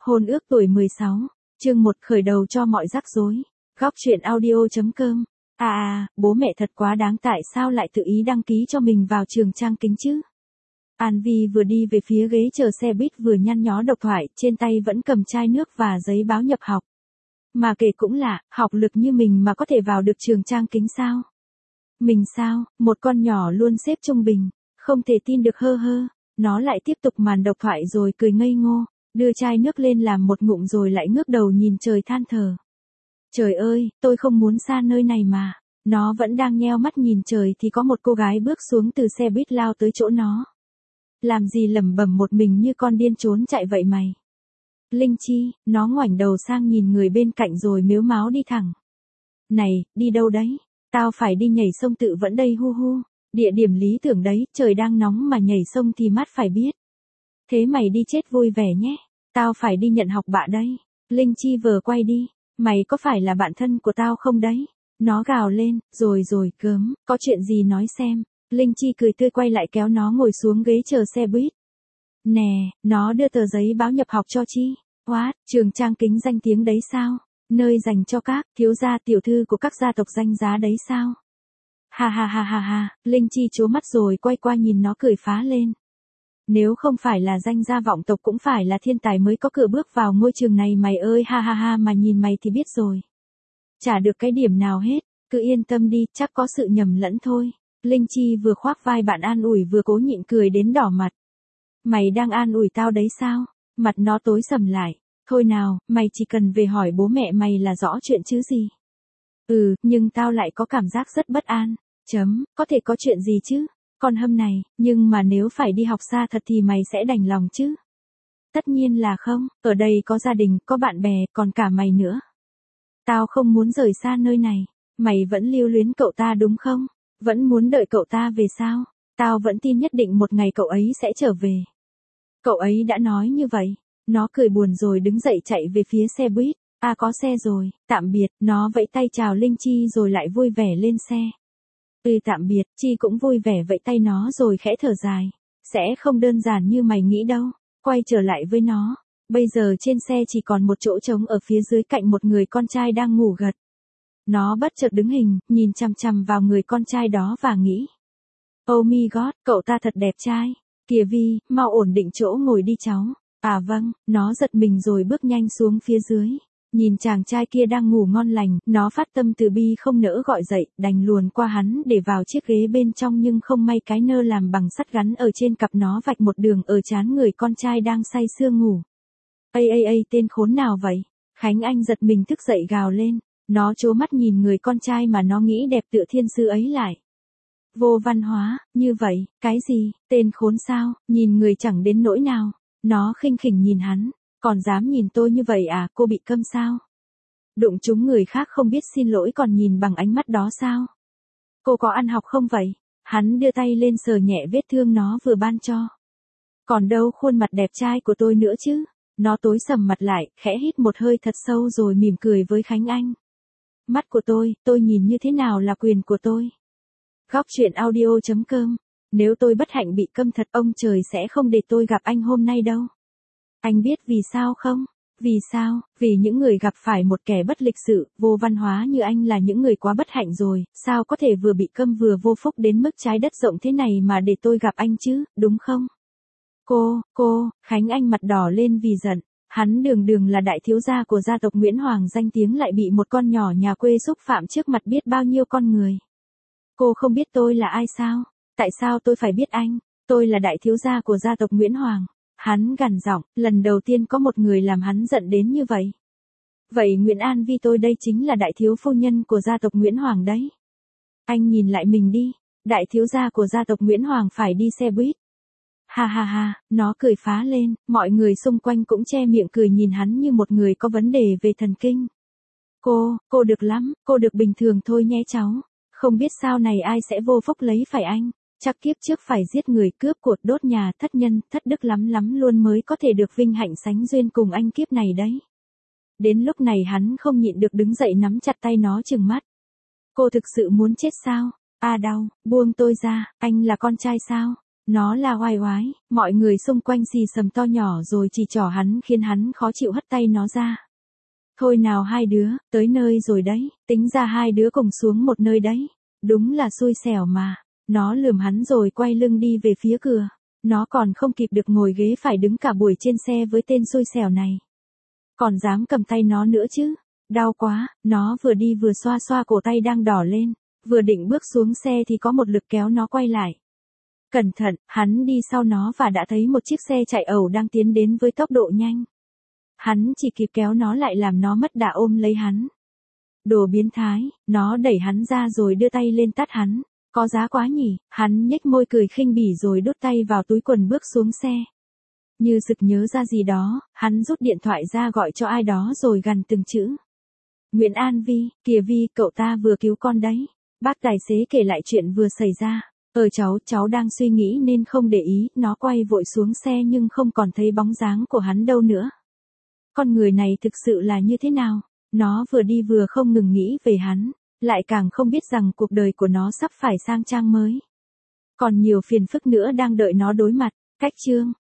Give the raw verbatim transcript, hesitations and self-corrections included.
Hôn ước tuổi mười sáu, chương một khởi đầu cho mọi rắc rối. Góc truyện audio.com. À à, bố mẹ thật quá đáng, tại sao lại tự ý đăng ký cho mình vào trường Trang Kính chứ? An Vi vừa đi về phía ghế chờ xe buýt vừa nhăn nhó độc thoại, trên tay vẫn cầm chai nước và giấy báo nhập học. Mà kể cũng lạ, học lực như mình mà có thể vào được trường Trang Kính sao? Mình sao, một con nhỏ luôn xếp trung bình, không thể tin được hơ hơ. Nó lại tiếp tục màn độc thoại rồi cười ngây ngô, đưa chai nước lên làm một ngụm rồi lại ngước đầu nhìn trời than thở. Trời ơi, tôi không muốn xa nơi này mà. Nó vẫn đang nheo mắt nhìn trời thì có một cô gái bước xuống từ xe buýt lao tới chỗ nó. Làm gì lẩm bẩm một mình như con điên trốn chạy vậy mày? Linh Chi, nó ngoảnh đầu sang nhìn người bên cạnh rồi mếu máo đi thẳng. Này, đi đâu đấy? Tao phải đi nhảy sông tự vẫn đây hu hu. Địa điểm lý tưởng đấy, trời đang nóng mà nhảy sông thì mát phải biết. Thế mày đi chết vui vẻ nhé. Tao phải đi nhận học bạ đây. Linh Chi vờ quay đi. Mày có phải là bạn thân của tao không đấy? Nó gào lên, rồi rồi, gớm, có chuyện gì nói xem. Linh Chi cười tươi quay lại kéo nó ngồi xuống ghế chờ xe buýt. Nè, nó đưa tờ giấy báo nhập học cho Chi. What, trường Trang Kính danh tiếng đấy sao? Nơi dành cho các thiếu gia tiểu thư của các gia tộc danh giá đấy sao? Ha ha ha ha ha, Linh Chi trố mắt rồi quay qua nhìn nó cười phá lên. Nếu không phải là danh gia vọng tộc cũng phải là thiên tài mới có cửa bước vào ngôi trường này mày ơi, ha ha ha, mà nhìn mày thì biết rồi. Chả được cái điểm nào hết, cứ yên tâm đi, chắc có sự nhầm lẫn thôi. Linh Chi vừa khoác vai bạn an ủi vừa cố nhịn cười đến đỏ mặt. Mày đang an ủi tao đấy sao? Mặt nó tối sầm lại. Thôi nào, mày chỉ cần về hỏi bố mẹ mày là rõ chuyện chứ gì. Ừ, nhưng tao lại có cảm giác rất bất an. Chấm, có thể có chuyện gì chứ? Con hâm này, nhưng mà nếu phải đi học xa thật thì mày sẽ đành lòng chứ? Tất nhiên là không, ở đây có gia đình, có bạn bè, còn cả mày nữa. Tao không muốn rời xa nơi này. Mày vẫn lưu luyến cậu ta đúng không? Vẫn muốn đợi cậu ta về sao? Tao vẫn tin nhất định một ngày cậu ấy sẽ trở về. Cậu ấy đã nói như vậy. Nó cười buồn rồi đứng dậy chạy về phía xe buýt. À có xe rồi, tạm biệt, nó vẫy tay chào Linh Chi rồi lại vui vẻ lên xe. Ừ tạm biệt, Chi cũng vui vẻ vẫy tay nó rồi khẽ thở dài. Sẽ không đơn giản như mày nghĩ đâu. Quay trở lại với nó. Bây giờ trên xe chỉ còn một chỗ trống ở phía dưới cạnh một người con trai đang ngủ gật. Nó bất chợt đứng hình, nhìn chằm chằm vào người con trai đó và nghĩ. Oh my god, cậu ta thật đẹp trai. Kìa Vi, mau ổn định chỗ ngồi đi cháu. À vâng, nó giật mình rồi bước nhanh xuống phía dưới. Nhìn chàng trai kia đang ngủ ngon lành, nó phát tâm từ bi không nỡ gọi dậy, đành luồn qua hắn để vào chiếc ghế bên trong nhưng không may cái nơ làm bằng sắt gắn ở trên cặp nó vạch một đường ở trán người con trai đang say sưa ngủ. Ây ây ây, tên khốn nào vậy? Khánh Anh giật mình thức dậy gào lên, nó trố mắt nhìn người con trai mà nó nghĩ đẹp tựa thiên sư ấy lại. Vô văn hóa, như vậy, cái gì, tên khốn sao, nhìn người chẳng đến nỗi nào. Nó khinh khỉnh nhìn hắn, còn dám nhìn tôi như vậy à, cô bị câm sao? Đụng chúng người khác không biết xin lỗi còn nhìn bằng ánh mắt đó sao? Cô có ăn học không vậy? Hắn đưa tay lên sờ nhẹ vết thương nó vừa ban cho. Còn đâu khuôn mặt đẹp trai của tôi nữa chứ? Nó tối sầm mặt lại, khẽ hít một hơi thật sâu rồi mỉm cười với Khánh Anh. Mắt của tôi, tôi nhìn như thế nào là quyền của tôi. Góc truyện audio.com. Nếu tôi bất hạnh bị câm thật ông trời sẽ không để tôi gặp anh hôm nay đâu. Anh biết vì sao không? Vì sao? Vì những người gặp phải một kẻ bất lịch sự, vô văn hóa như anh là những người quá bất hạnh rồi, sao có thể vừa bị câm vừa vô phúc đến mức trái đất rộng thế này mà để tôi gặp anh chứ, đúng không? Cô, cô, Khánh Anh mặt đỏ lên vì giận, hắn đường đường là đại thiếu gia của gia tộc Nguyễn Hoàng danh tiếng lại bị một con nhỏ nhà quê xúc phạm trước mặt biết bao nhiêu con người. Cô không biết tôi là ai sao? Tại sao tôi phải biết anh? Tôi là đại thiếu gia của gia tộc Nguyễn Hoàng. Hắn gằn giọng, lần đầu tiên có một người làm hắn giận đến như vậy. Vậy Nguyễn An Vi tôi đây chính là đại thiếu phu nhân của gia tộc Nguyễn Hoàng đấy. Anh nhìn lại mình đi, đại thiếu gia của gia tộc Nguyễn Hoàng phải đi xe buýt. Ha ha ha, nó cười phá lên, mọi người xung quanh cũng che miệng cười nhìn hắn như một người có vấn đề về thần kinh. Cô, cô được lắm, cô được bình thường thôi nhé cháu. Không biết sau này ai sẽ vô phúc lấy phải anh. Chắc kiếp trước phải giết người cướp cột đốt nhà thất nhân, thất đức lắm lắm luôn mới có thể được vinh hạnh sánh duyên cùng anh kiếp này đấy. Đến lúc này hắn không nhịn được đứng dậy nắm chặt tay nó trừng mắt. Cô thực sự muốn chết sao? À đau, buông tôi ra, anh là con trai sao? Nó la oai oái, mọi người xung quanh xì xầm to nhỏ rồi chỉ trỏ hắn khiến hắn khó chịu hất tay nó ra. Thôi nào hai đứa, tới nơi rồi đấy, tính ra hai đứa cùng xuống một nơi đấy. Đúng là xui xẻo mà. Nó lườm hắn rồi quay lưng đi về phía cửa. Nó còn không kịp được ngồi ghế phải đứng cả buổi trên xe với tên xui xẻo này. Còn dám cầm tay nó nữa chứ. Đau quá, nó vừa đi vừa xoa xoa cổ tay đang đỏ lên. Vừa định bước xuống xe thì có một lực kéo nó quay lại. Cẩn thận, hắn đi sau nó và đã thấy một chiếc xe chạy ẩu đang tiến đến với tốc độ nhanh. Hắn chỉ kịp kéo nó lại làm nó mất đà ôm lấy hắn. Đồ biến thái, nó đẩy hắn ra rồi đưa tay lên tát hắn. Có giá quá nhỉ, hắn nhếch môi cười khinh bỉ rồi đút tay vào túi quần bước xuống xe. Như sực nhớ ra gì đó, hắn rút điện thoại ra gọi cho ai đó rồi gằn từng chữ. Nguyễn An Vi, kìa Vi, cậu ta vừa cứu con đấy. Bác tài xế kể lại chuyện vừa xảy ra. Ờ cháu, cháu đang suy nghĩ nên không để ý, nó quay vội xuống xe nhưng không còn thấy bóng dáng của hắn đâu nữa. Con người này thực sự là như thế nào? Nó vừa đi vừa không ngừng nghĩ về hắn, lại càng không biết rằng cuộc đời của nó sắp phải sang trang mới. Còn nhiều phiền phức nữa đang đợi nó đối mặt. Cách chương